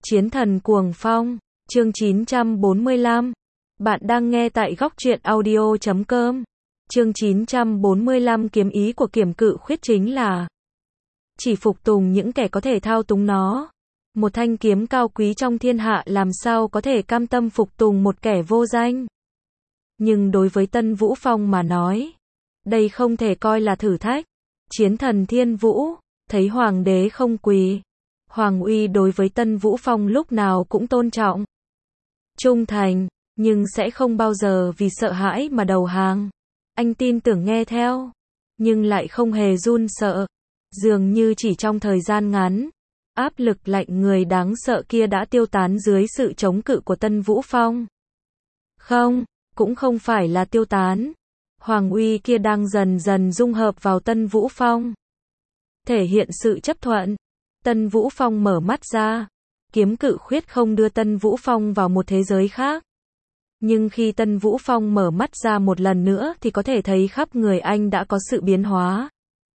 Chiến thần cuồng phong, chương 945. Bạn đang nghe tại góc truyện audio.com. Chương 945 kiếm ý của Kiếm Cự Khuyết chính là chỉ phục tùng những kẻ có thể thao túng nó. Một thanh kiếm cao quý trong thiên hạ làm sao có thể cam tâm phục tùng một kẻ vô danh. Nhưng đối với Tân Vũ Phong mà nói, đây không thể coi là thử thách. Chiến thần Thiên Vũ, thấy hoàng đế không quỳ. Hoàng uy đối với Tân Vũ Phong lúc nào cũng tôn trọng, trung thành, nhưng sẽ không bao giờ vì sợ hãi mà đầu hàng. Anh tin tưởng nghe theo, nhưng lại không hề run sợ. Dường như chỉ trong thời gian ngắn, áp lực lạnh người đáng sợ kia đã tiêu tán dưới sự chống cự của Tân Vũ Phong. Không, cũng không phải là tiêu tán. Hoàng uy kia đang dần dần dung hợp vào Tân Vũ Phong, thể hiện sự chấp thuận. Tân Vũ Phong mở mắt ra. Kiếm Cự Khuyết không đưa Tân Vũ Phong vào một thế giới khác. Nhưng khi Tân Vũ Phong mở mắt ra một lần nữa thì có thể thấy khắp người anh đã có sự biến hóa.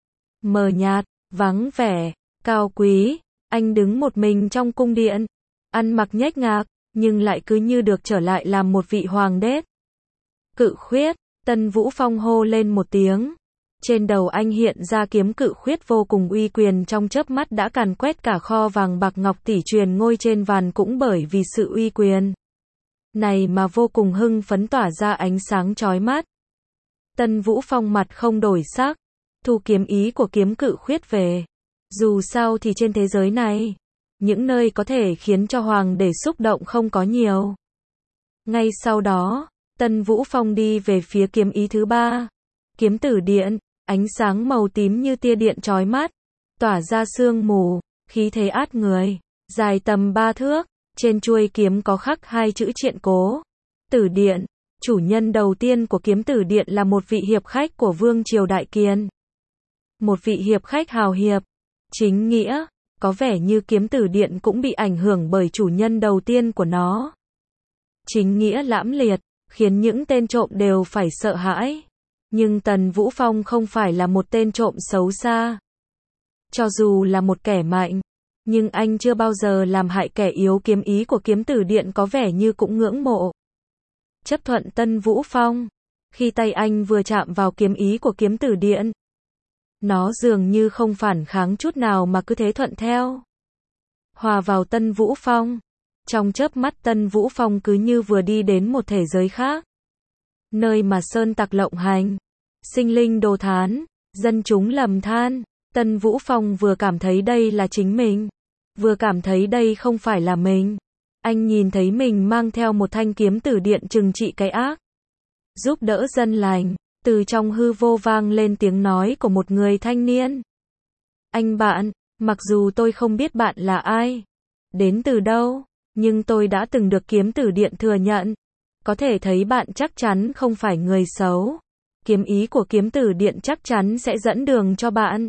Mờ nhạt, vắng vẻ, cao quý. Anh đứng một mình trong cung điện, ăn mặc nhếch nhác, nhưng lại cứ như được trở lại làm một vị hoàng đế. Cự Khuyết, Tân Vũ Phong hô lên một tiếng. Trên đầu anh hiện ra kiếm cự khuyết vô cùng uy quyền, trong chớp mắt đã càn quét cả kho vàng bạc ngọc tỷ truyền ngôi trên vàn, cũng bởi vì sự uy quyền này mà vô cùng hưng phấn, tỏa ra ánh sáng chói mắt. Tân Vũ Phong mặt không đổi sắc, thu kiếm ý của kiếm cự khuyết về. Dù sao thì trên thế giới này, những nơi có thể khiến cho hoàng đế xúc động không có nhiều. Ngay sau đó, Tân Vũ Phong đi về phía kiếm ý thứ ba, Kiếm Tử Điện. Ánh sáng màu tím như tia điện chói mắt, tỏa ra sương mù, khí thế át người, dài tầm 3 thước, trên chuôi kiếm có khắc hai chữ Triện Cố. Tử Điện, chủ nhân đầu tiên của Kiếm Tử Điện là một vị hiệp khách của Vương triều Đại Kiên. Một vị hiệp khách hào hiệp, chính nghĩa, có vẻ như Kiếm Tử Điện cũng bị ảnh hưởng bởi chủ nhân đầu tiên của nó. Chính nghĩa lãm liệt, khiến những tên trộm đều phải sợ hãi. Nhưng Tần Vũ Phong không phải là một tên trộm xấu xa. Cho dù là một kẻ mạnh, nhưng anh chưa bao giờ làm hại kẻ yếu. Kiếm ý của Kiếm Tử Điện có vẻ như cũng ngưỡng mộ, chấp thuận Tân Vũ Phong. Khi tay anh vừa chạm vào kiếm ý của Kiếm Tử Điện, nó dường như không phản kháng chút nào mà cứ thế thuận theo, hòa vào Tân Vũ Phong. Trong chớp mắt Tân Vũ Phong cứ như vừa đi đến một thế giới khác, nơi mà sơn tặc lộng hành, sinh linh đồ thán, dân chúng lầm than. Tân Vũ Phong vừa cảm thấy đây là chính mình, vừa cảm thấy đây không phải là mình. Anh nhìn thấy mình mang theo một thanh kiếm tử điện trừng trị cái ác, giúp đỡ dân lành. Từ trong hư vô vang lên tiếng nói của một người thanh niên. Anh bạn, mặc dù tôi không biết bạn là ai, đến từ đâu, nhưng tôi đã từng được kiếm tử điện thừa nhận. Có thể thấy bạn chắc chắn không phải người xấu. Kiếm ý của Kiếm Tử Điện chắc chắn sẽ dẫn đường cho bạn,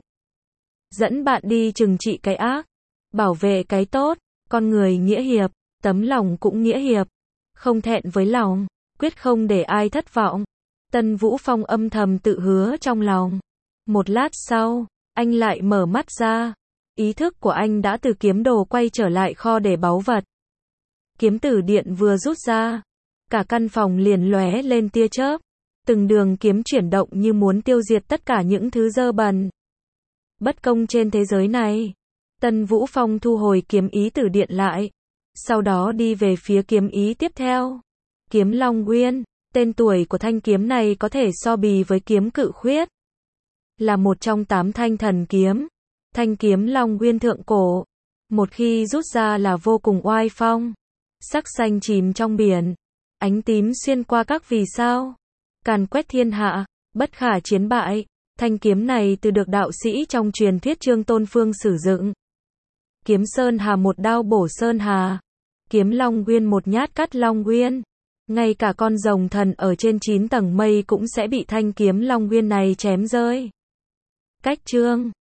dẫn bạn đi trừng trị cái ác, bảo vệ cái tốt. Con người nghĩa hiệp, tấm lòng cũng nghĩa hiệp, không thẹn với lòng, quyết không để ai thất vọng. Tân Vũ Phong âm thầm tự hứa trong lòng. Một lát sau, anh lại mở mắt ra. Ý thức của anh đã từ kiếm đồ quay trở lại kho để báu vật. Kiếm Tử Điện vừa rút ra, cả căn phòng liền lóe lên tia chớp, từng đường kiếm chuyển động như muốn tiêu diệt tất cả những thứ dơ bẩn, bất công trên thế giới này. Tân Vũ Phong thu hồi kiếm ý Tử Điện lại, sau đó đi về phía kiếm ý tiếp theo, Kiếm Long Nguyên. Tên tuổi của thanh kiếm này có thể so bì với Kiếm Cự Khuyết, là một trong 8 thanh thần kiếm. Thanh kiếm Long Nguyên thượng cổ, một khi rút ra là vô cùng oai phong, sắc xanh chìm trong biển, ánh tím xuyên qua các vì sao, càn quét thiên hạ, bất khả chiến bại. Thanh kiếm này từ được đạo sĩ trong truyền thuyết Trương Tôn Phương sử dụng. Kiếm Sơn Hà một đao bổ Sơn Hà, kiếm Long Nguyên một nhát cắt Long Nguyên. Ngay cả con rồng thần ở trên 9 tầng mây cũng sẽ bị thanh kiếm Long Nguyên này chém rơi. Cách chương